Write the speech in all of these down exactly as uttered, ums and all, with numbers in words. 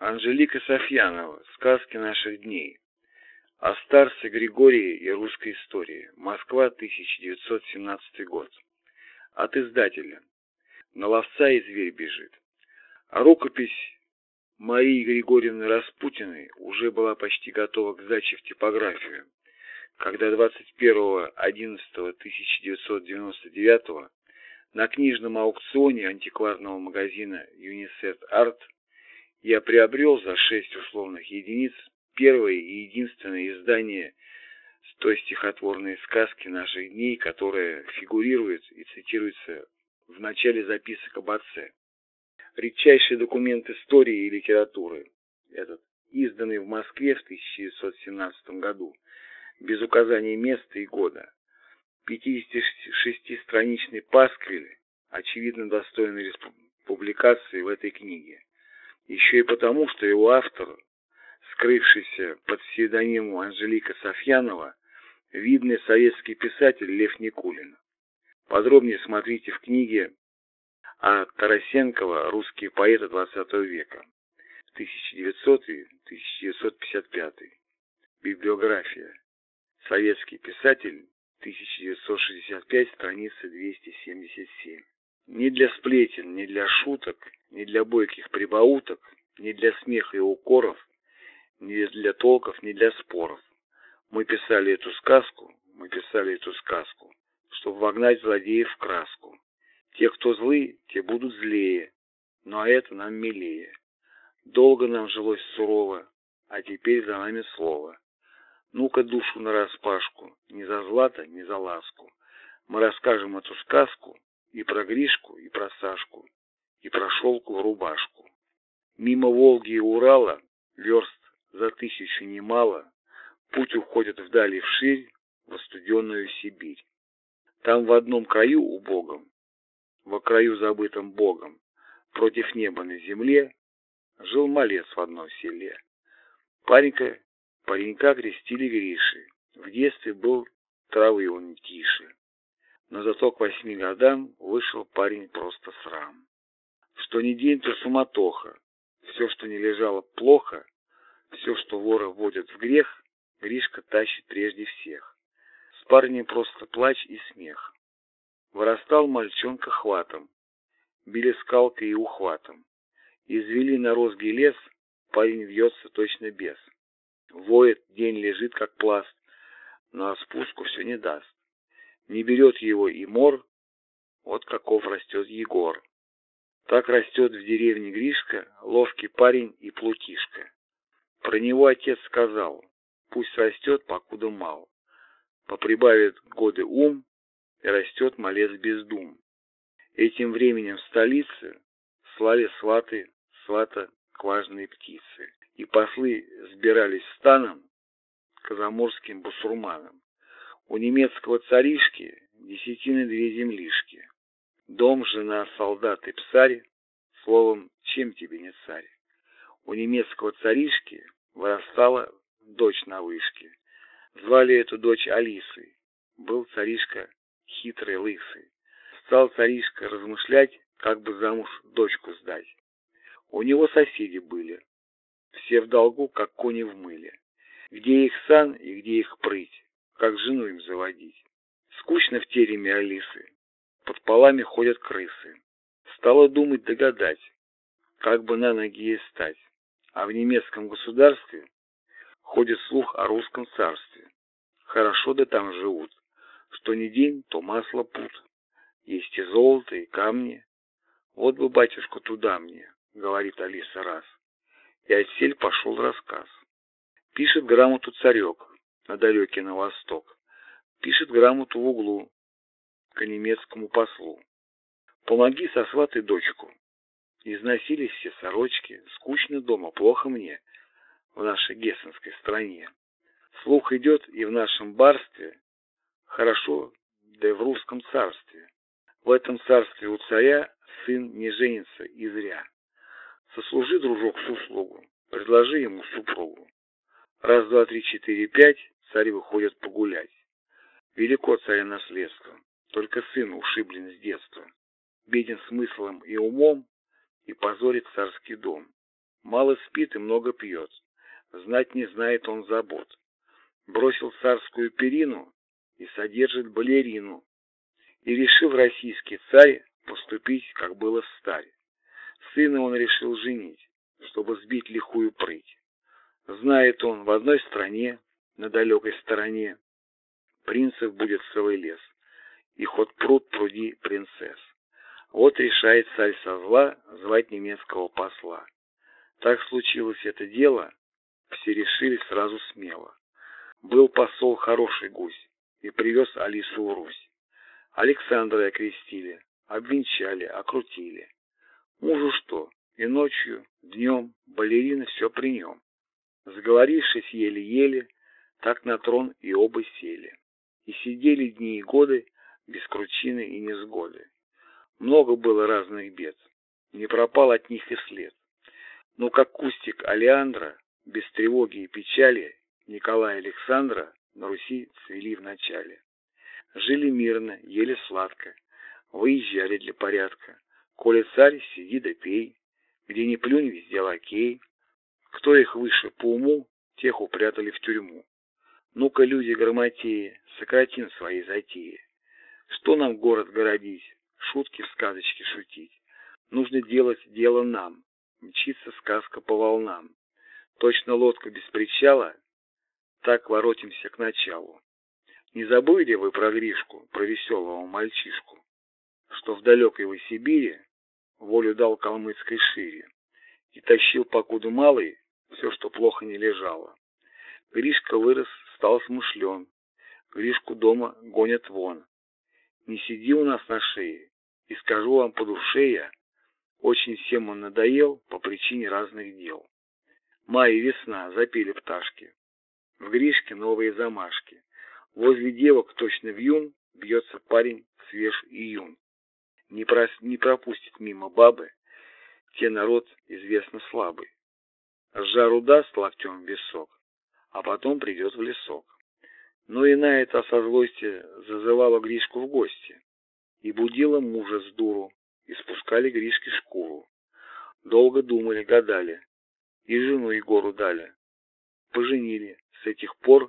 Анжелика Сафьянова. Сказки наших дней. О старце Григории и русской истории. Москва, тысяча девятьсот семнадцатый год. От издателя. На ловца и зверь бежит. А рукопись Марии Григорьевны Распутиной уже была почти готова к сдаче в типографию, когда двадцать первого одиннадцатого тысяча девятьсот девяносто девятого на книжном аукционе антикварного магазина Юнисет Арт я приобрел за шесть условных единиц первое и единственное издание той стихотворной сказки наших дней, которая фигурирует и цитируется в начале записок об отце. Редчайший документ истории и литературы, этот, изданный в Москве в тысяча девятьсот семнадцатом году, без указания места и года. пятидесятишестистраничный пасквиль, очевидно достойный публикации в этой книге. Еще и потому, что его автор, скрывшийся под псевдонимом Анжелика Сафьянова, видный советский писатель Лев Никулин. Подробнее смотрите в книге А. Тарасенкова «Русские поэты двадцатого века» тысяча девятисотый — тысяча девятьсот пятьдесят пятый. Библиография. Советский писатель, тысяча девятьсот шестьдесят пять, страница двести семьдесят семь. Ни для сплетен, ни для шуток, ни для бойких прибауток, ни для смеха и укоров, ни для толков, ни для споров. Мы писали эту сказку, мы писали эту сказку, чтобы вогнать злодеев в краску. Те, кто злы, те будут злее, но это нам милее. Долго нам жилось сурово, а теперь за нами слово. Ну-ка душу нараспашку, ни за злато, ни за ласку. Мы расскажем эту сказку и про Гришку, и про Сашку, и про шелковую рубашку. Мимо Волги и Урала, верст за тысячу немало, путь уходит вдали вширь, в остуденную Сибирь. Там в одном краю убогом, во краю забытым Богом, против неба на земле, жил малец в одном селе. Паренька, паренька крестили Гришей, в детстве был травы он тише, но зато к восьми годам вышел парень просто срам. Что ни день, то суматоха, все, что не лежало плохо, все, что вора вводят в грех, Гришка тащит прежде всех. С парнем просто плач и смех. Вырастал мальчонка хватом, били скалкой и ухватом. Извели на розгий лес, парень вьется точно бес. Воет, день лежит как пласт, но а спуску все не даст. Не берет его и мор, вот каков растет Егор. Так растет в деревне Гришка, ловкий парень и плутишка. Про него отец сказал, пусть растет, покуда мал. Поприбавит годы ум, и растет малец без дум. Этим временем в столице слали сваты, свата к важной птице. И послы сбирались станом к заморским бусурманам. У немецкого царишки десятины две землишки. Дом, жена, солдат и псарь, словом, чем тебе не царь? У немецкого царишки вырастала дочь на вышке. Звали эту дочь Алисой. Был царишка хитрый, лысый. Стал царишка размышлять, как бы замуж дочку сдать. У него соседи были, все в долгу, как кони в мыле. Где их сан и где их прыть, как жену им заводить. Скучно в тереме Алисы, под полами ходят крысы. Стала думать, догадать, как бы на ноги ей стать. А в немецком государстве ходит слух о русском царстве. Хорошо да там живут, что ни день, то масло пут. Есть и золото, и камни. Вот бы батюшку туда мне, говорит Алиса раз. И отсель пошел рассказ. Пишет грамоту царек на далекий на восток. Пишет грамоту в углу к немецкому послу. Помоги сосватай дочку. Износились все сорочки, скучно дома, плохо мне в нашей гессенской стране. Слух идет и в нашем барстве, хорошо, да и в русском царстве. В этом царстве у царя сын не женится и зря. Сослужи, дружок, с услугу, предложи ему супругу. Раз, два, три, четыре, пять, царь выходит погулять. Велико царя наследство, только сын ушиблен с детства. Беден смыслом и умом и позорит царский дом. Мало спит и много пьет, знать не знает он забот. Бросил царскую перину и содержит балерину. И решил российский царь поступить, как было встарь. Сына он решил женить, чтобы сбить лихую прыть. Знает он, в одной стране, на далекой стороне, принцев будет целый лес, и хоть пруд пруди принцесс. Вот решает царь со зла звать немецкого посла. Так случилось это дело, все решили сразу смело. Был посол хороший гусь, и привез Алису в Русь. Александра окрестили, обвенчали, окрутили. Мужу что, и ночью, днем, балерина все при нем. Сговорившись еле-еле, так на трон и оба сели. И сидели дни и годы, без кручины и несгоды. Много было разных бед, не пропал от них и след. Но как кустик олеандра, без тревоги и печали, Николая и Александра на Руси цвели в начале. Жили мирно, ели сладко, выезжали для порядка. Коли царь, сиди да пей, где ни плюнь, везде лакей. Кто их выше по уму, тех упрятали в тюрьму. Ну-ка, люди грамотеи, сократим свои затеи. Что нам город городить, шутки в сказочке шутить? Нужно делать дело нам, мчится сказка по волнам. Точно лодка без причала, так воротимся к началу. Не забыли вы про Гришку, про веселого мальчишку, что в далекой вы Сибири волю дал калмыцкой шире и тащил, покуда малый, все, что плохо не лежало. Гришка вырос, стал смышлен, Гришку дома гонят вон. Не сиди у нас на шее, и скажу вам по душе я, очень всем он надоел по причине разных дел. Май и весна, запели пташки, в Гришке новые замашки. Возле девок точно вьюн бьется парень свеж и юн. Не, прос... не пропустит мимо бабы, те народ известно слабый. С жару даст локтем в висок, а потом придет в лесок. Но иная та со злости зазывала Гришку в гости и будила мужа с дуру, и спускали Гришке шкуру. Долго думали, гадали, и жену Егору дали. Поженили, с этих пор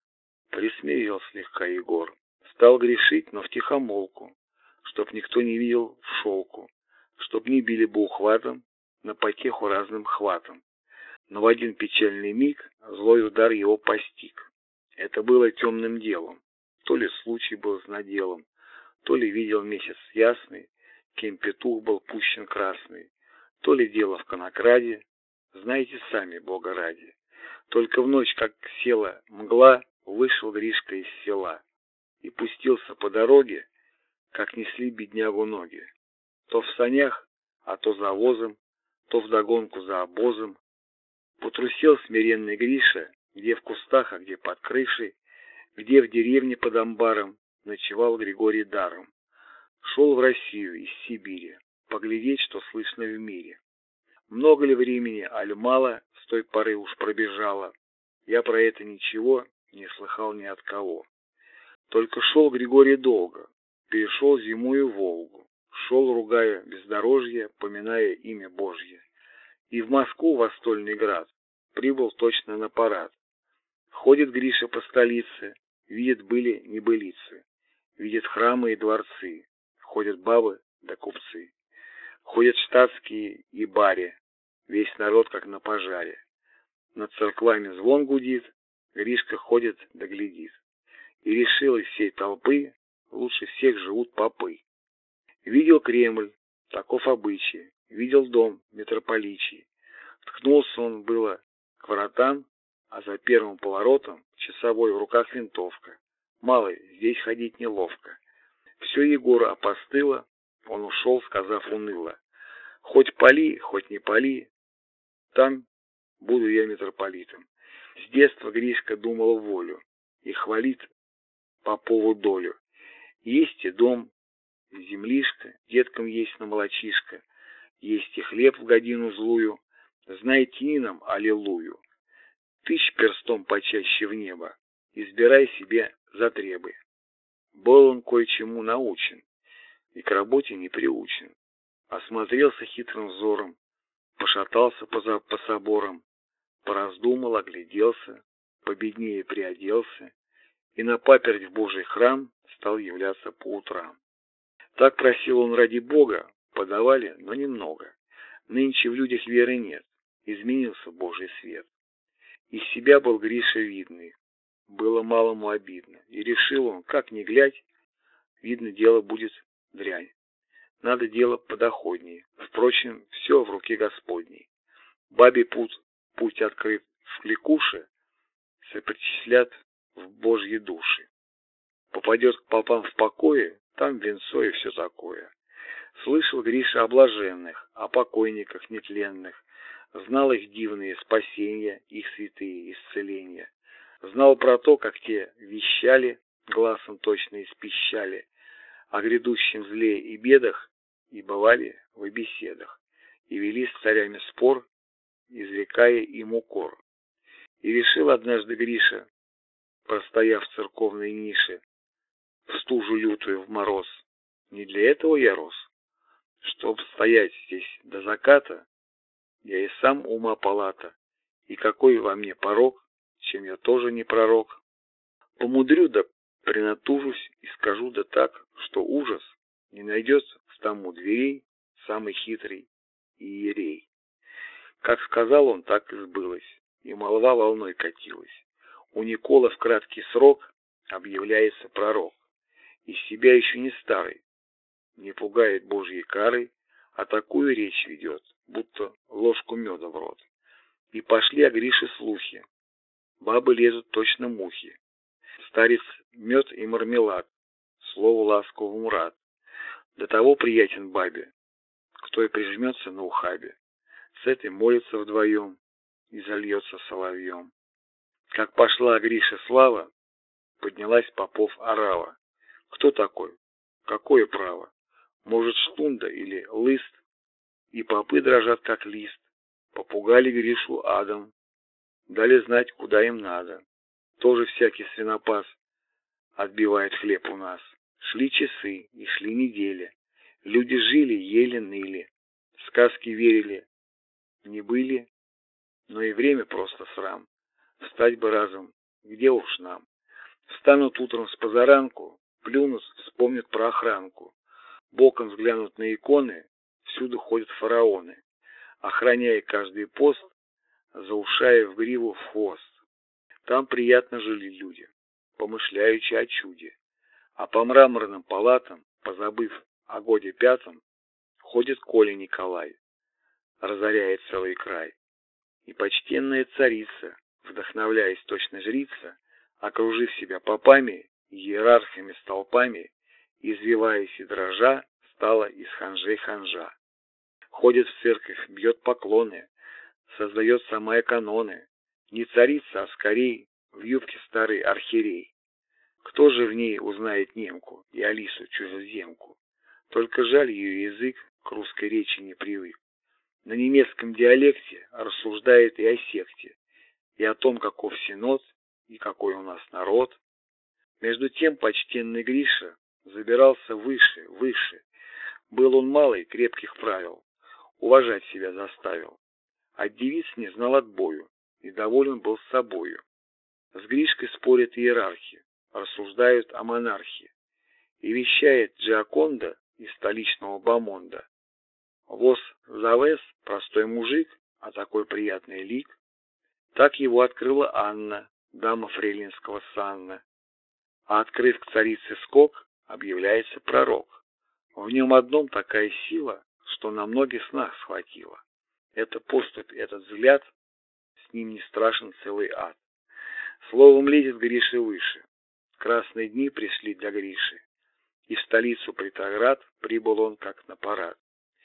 присмирел слегка Егор. Стал грешить, но втихомолку, чтоб никто не видел в шелку, чтоб не били бы ухватом, на потеху разным хватом. Но в один печальный миг злой удар его постиг. Это было темным делом, то ли случай был с наделом, то ли видел месяц ясный, кем петух был пущен красный, то ли дело в конокраде, знаете сами, Бога ради. Только в ночь, как села мгла, вышел Гришка из села и пустился по дороге, как несли беднягу ноги. То в санях, а то за возом, то вдогонку за обозом. Потрусил смиренный Гриша, где в кустах, а где под крышей, где в деревне под амбаром ночевал Григорий даром. Шел в Россию из Сибири, поглядеть, что слышно в мире. Много ли времени, аль мало, с той поры уж пробежало, я про это ничего не слыхал ни от кого. Только шел Григорий долго, перешел зимую Волгу, шел, ругая бездорожье, поминая имя Божье. И в Москву, во стольный град, прибыл точно на парад. Ходит Гриша по столице, видит были небылицы, видит храмы и дворцы, ходят бабы да купцы. Ходят штатские и баре, весь народ как на пожаре. Над церквами звон гудит, Гришка ходит да глядит. И решил из всей толпы лучше всех живут попы. Видел Кремль, таков обычай, видел дом митрополичий. Ткнулся он было к воротам, а за первым поворотом часовой в руках винтовка. Малый, здесь ходить неловко. Все Егора опостыло, он ушел, сказав уныло: хоть пали, хоть не пали, там буду я митрополитом. С детства Гришка думал волю и хвалит попову долю. Есть и дом, и землишка, деткам есть на молочишко, есть и хлеб в годину злую, знайте ни нам аллилуйю. Тыщ перстом почаще в небо, избирай себе затребы. Был он кое-чему научен и к работе не приучен. Осмотрелся хитрым взором, пошатался по, за, по соборам, пораздумал, огляделся, победнее приоделся и на паперть в Божий храм стал являться по утрам. Так просил он ради Бога, подавали, но немного. Нынче в людях веры нет, изменился Божий свет. Из себя был Гриша видный, было малому обидно, и решил он, как ни глядь, видно, дело будет дрянь. Надо дело подоходнее, впрочем, все в руке Господней. Бабе путь, путь открыт в кликуше, сопричислят в Божьи души. Попадет к попам в покое, там венцо и все такое. Слышал Гриша о блаженных, о покойниках нетленных, знал их дивные спасения, их святые исцеления. Знал про то, как те вещали, глазом точно испищали, о грядущем зле и бедах, и бывали в беседах, и вели с царями спор, изрекая им укор. И решил однажды Гриша, простояв в церковной нише, в стужу лютую в мороз, не для этого я рос, чтоб стоять здесь до заката, я и сам ума палата, и какой во мне порок, чем я тоже не пророк. Помудрю да принатужусь и скажу да так, что ужас не найдется к тому дверей самый хитрый иерей. Как сказал он, так и сбылось, и молва волной катилась. У Никола в краткий срок объявляется пророк, из себя еще не старый, не пугает Божьей карой, а такую речь ведет, будто ложку меда в рот. И пошли о Грише слухи, бабы лезут точно мухи. Старец мед и мармелад, слову ласковому рад. До того приятен бабе, кто и прижмется на ухабе. С этой молится вдвоем и зальется соловьем. Как пошла о Грише слава, поднялась попов орава. Кто такой? Какое право? Может, штунда или лыст? И попы дрожат, как лист. Попугали Гришу адом. Дали знать, куда им надо. Тоже всякий свинопас отбивает хлеб у нас. Шли часы и шли недели. Люди жили, ели, ныли. В сказки верили, не были. Но и время просто срам. Встать бы разом, где уж нам. Встанут утром с позаранку, плюнут, вспомнят про охранку. Боком взглянут на иконы, всюду ходят фараоны, охраняя каждый пост, заушая в гриву в хвост. Там приятно жили люди, помышляючи о чуде. А по мраморным палатам, позабыв о годе пятом, ходит Коля Николай, разоряет целый край. И почтенная царица, вдохновляясь точно жрица, окружив себя попами, иерархами столпами, извиваясь и дрожа, стала из ханжей ханжа. Ходит в церковь, бьет поклоны, создает сама каноны. Не царица, а скорей в юбке старый архиерей. Кто же в ней узнает немку и Алису чужеземку? Только жаль, ее язык к русской речи не привык. На немецком диалекте рассуждает и о секте, и о том, каков синод, и какой у нас народ. Между тем почтенный Гриша забирался выше, выше. Был он малый, крепких правил, уважать себя заставил. От девиц не знал отбою, и доволен был с собою. С Гришкой спорят иерархи, рассуждают о монархии. И вещает Джиаконда из столичного бомонда. Воз завез, простой мужик, а такой приятный лик. Так его открыла Анна, дама фрейлинского санна. А открыв к царице скок, объявляется пророк. В нем одном такая сила, что на многих снах схватила. Это поступь, этот взгляд, с ним не страшен целый ад. Словом, лезет Гриша выше. Красные дни пришли для Гриши. И в столицу Петроград прибыл он как на парад.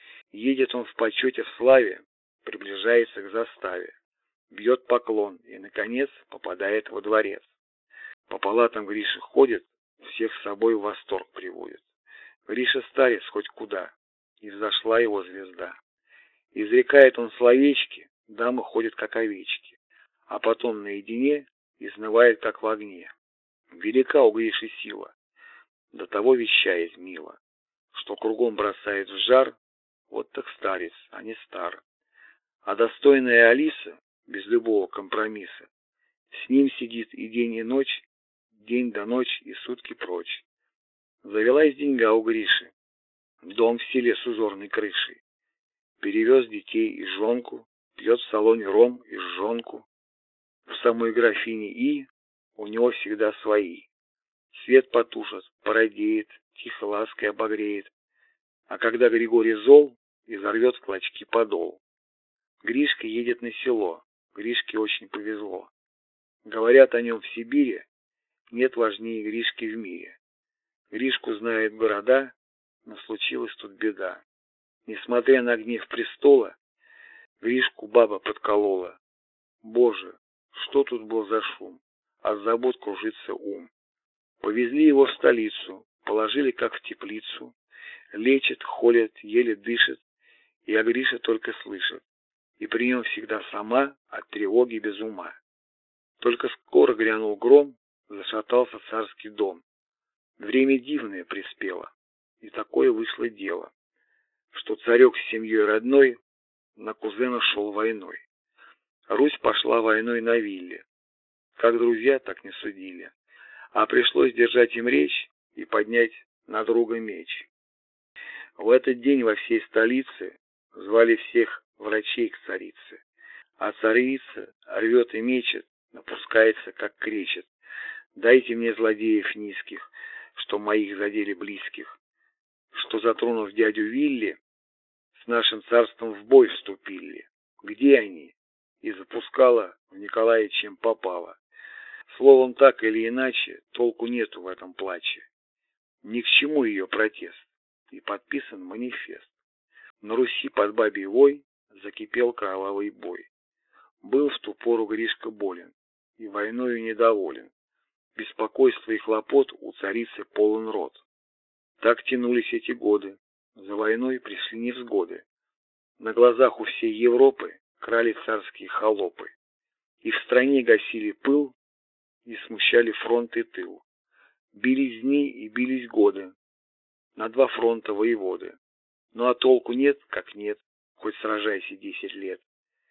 Едет он в почете, в славе, приближается к заставе. Бьет поклон и, наконец, попадает во дворец. По палатам Гриша ходит, всех с собой в восторг приводит. Гриша старец хоть куда, и взошла его звезда. Изрекает он словечки, дамы ходят как овечки, а потом наедине изнывает как в огне. Велика у Гриши сила, до того вещает мило, что кругом бросает в жар, вот так старец, а не стар. А достойная Алиса, без любого компромисса, с ним сидит и день, и ночь, день до ночи и сутки прочь. Завелась деньга у Гриши, дом в селе с узорной крышей. Перевез детей и жонку, пьет в салоне ром и жжонку. В самой графине И у него всегда свои. Свет потушит, породеет, тихо лаской обогреет. А когда Григорий зол, изорвет в клочки подол. Гришка едет на село, Гришке очень повезло. Говорят о нем в Сибири, нет важнее Гришки в мире. Гришку знают города, но случилась тут беда. Несмотря на гнев престола, Гришку баба подколола. Боже, что тут был за шум? От забот кружится ум. Повезли его в столицу, положили как в теплицу. Лечат, холят, еле дышит, и о Грише только слышит. И при нем всегда сама от тревоги без ума. Только скоро грянул гром, зашатался царский дом. Время дивное приспело, и такое вышло дело, что царек с семьей родной на кузена шел войной. Русь пошла войной на вилле, как друзья, так не судили, а пришлось держать им речь и поднять на друга меч. В этот день во всей столице звали всех врачей к царице, а царица рвет и мечет, напускается, как кричит. Дайте мне злодеев низких, что моих задели близких, что, затронув дядю Вилли, с нашим царством в бой вступили. Где они? И запускала в Николая чем попало. Словом, так или иначе, толку нету в этом плаче. Ни к чему ее протест. И подписан манифест. На Руси под бабий вой закипел кровавый бой. Был в ту пору Гришка болен и войною недоволен. Беспокойства и хлопот у царицы полон рот. Так тянулись эти годы. За войной пришли невзгоды. На глазах у всей Европы крали царские холопы. И в стране гасили пыл, и смущали фронт и тыл. Бились дни и бились годы. На два фронта воеводы. Ну а толку нет, как нет, хоть сражайся десять лет.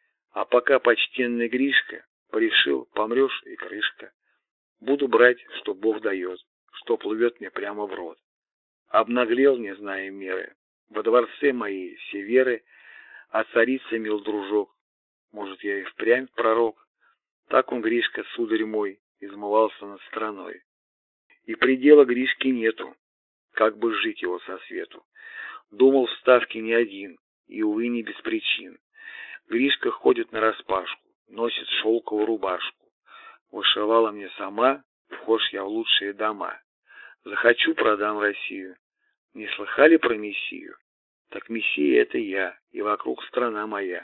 А пока почтенный Гришка порешил, помрешь и крышка. Буду брать, что Бог дает, что плывет мне прямо в рот. Обнаглел, не зная меры, во дворце моей все веры, а царица, мил дружок, может, я и впрямь пророк. Так он, Гришка, сударь мой, измывался над страной. И предела Гришки нету, как бы жить его со свету. Думал в ставке не один, и, увы, не без причин. Гришка ходит нараспашку, носит шелковую рубашку. Вышивала мне сама, вхож я в лучшие дома. Захочу, продам Россию. Не слыхали про Мессию? Так Мессия — это я, и вокруг страна моя.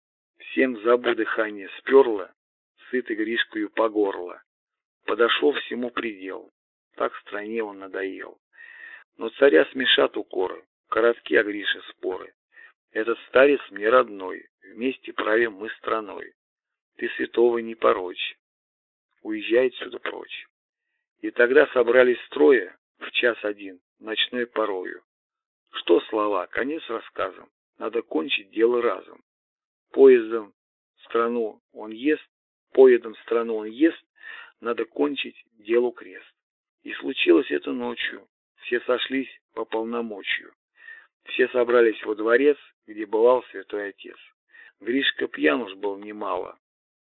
Всем забу дыхание сперло, сытый Гришкою по горло. Подошел всему предел, так стране он надоел. Но царя смешат укоры, коротки о Грише споры. Этот старец мне родной, вместе правим мы страной. Ты святого не порочь, уезжай отсюда прочь. И тогда собрались строя в час один, ночной порою. Что слова, конец рассказам, надо кончить дело разом. Поездом страну он ест, поедом страну он ест, надо кончить делу крест. И случилось это ночью, все сошлись по полномочию. Все собрались во дворец, где бывал святой отец. Гришка пьян уж был немало,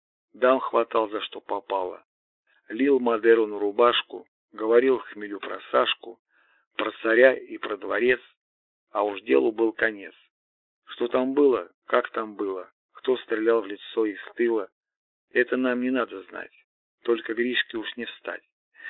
дам хватал за что попало. Лил Мадеру на рубашку, говорил в хмелю про Сашку, про царя и про дворец, а уж делу был конец. Что там было, как там было, кто стрелял в лицо из тыла, это нам не надо знать, только Гришке уж не встать.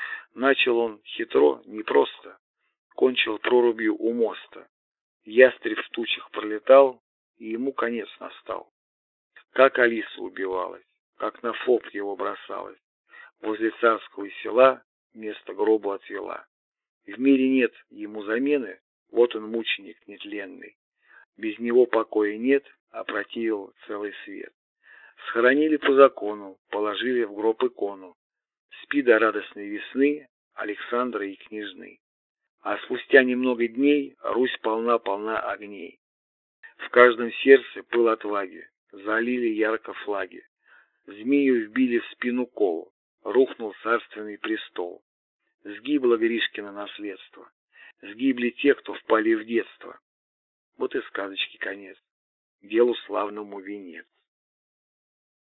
Начал он хитро, непросто, кончил прорубью у моста. Ястреб в тучах пролетал, и ему конец настал. Как Алиса убивалась, как на фоп его бросалась, возле царского села место гробу отвела. В мире нет ему замены, вот он мученик нетленный. Без него покоя нет, опротивил целый свет. Схоронили по закону, положили в гроб икону. Спи до радостной весны Александра и княжны. А спустя немного дней Русь полна-полна огней. В каждом сердце пыл отваги, залили ярко флаги. Змею вбили в спину кол, рухнул царственный престол. Сгибло Гришкино наследство, сгибли те, кто впали в детство. Вот и сказочки конец, делу славному венец.